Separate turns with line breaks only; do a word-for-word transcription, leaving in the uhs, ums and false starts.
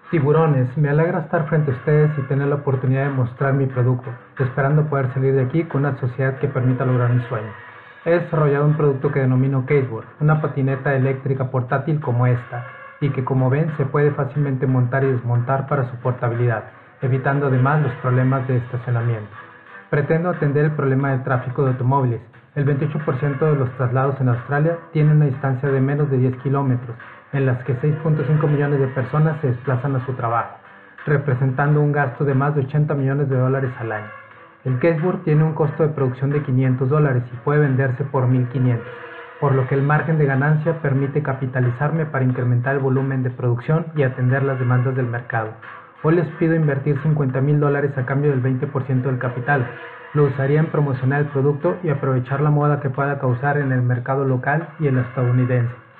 Tiburones, me alegra estar frente a ustedes y tener la oportunidad de mostrar mi producto, esperando poder salir de aquí con una sociedad que permita lograr mi sueño. He desarrollado un producto que denomino Caseboard, una patineta eléctrica portátil como esta, y que como ven se puede fácilmente montar y desmontar para su portabilidad, evitando además los problemas de estacionamiento. Pretendo atender el problema del tráfico de automóviles. El veintiocho por ciento de los traslados en Australia tienen una distancia de menos de diez kilómetros, en las que seis punto cinco millones de personas se desplazan a su trabajo, representando un gasto de más de ochenta millones de dólares al año. El Caseboard tiene un costo de producción de quinientos dólares y puede venderse por mil quinientos, por lo que el margen de ganancia permite capitalizarme para incrementar el volumen de producción y atender las demandas del mercado. Hoy les pido invertir cincuenta mil dólares a cambio del veinte por ciento del capital. Lo usaría en promocionar el producto y aprovechar la moda que pueda causar en el mercado local y el estadounidense.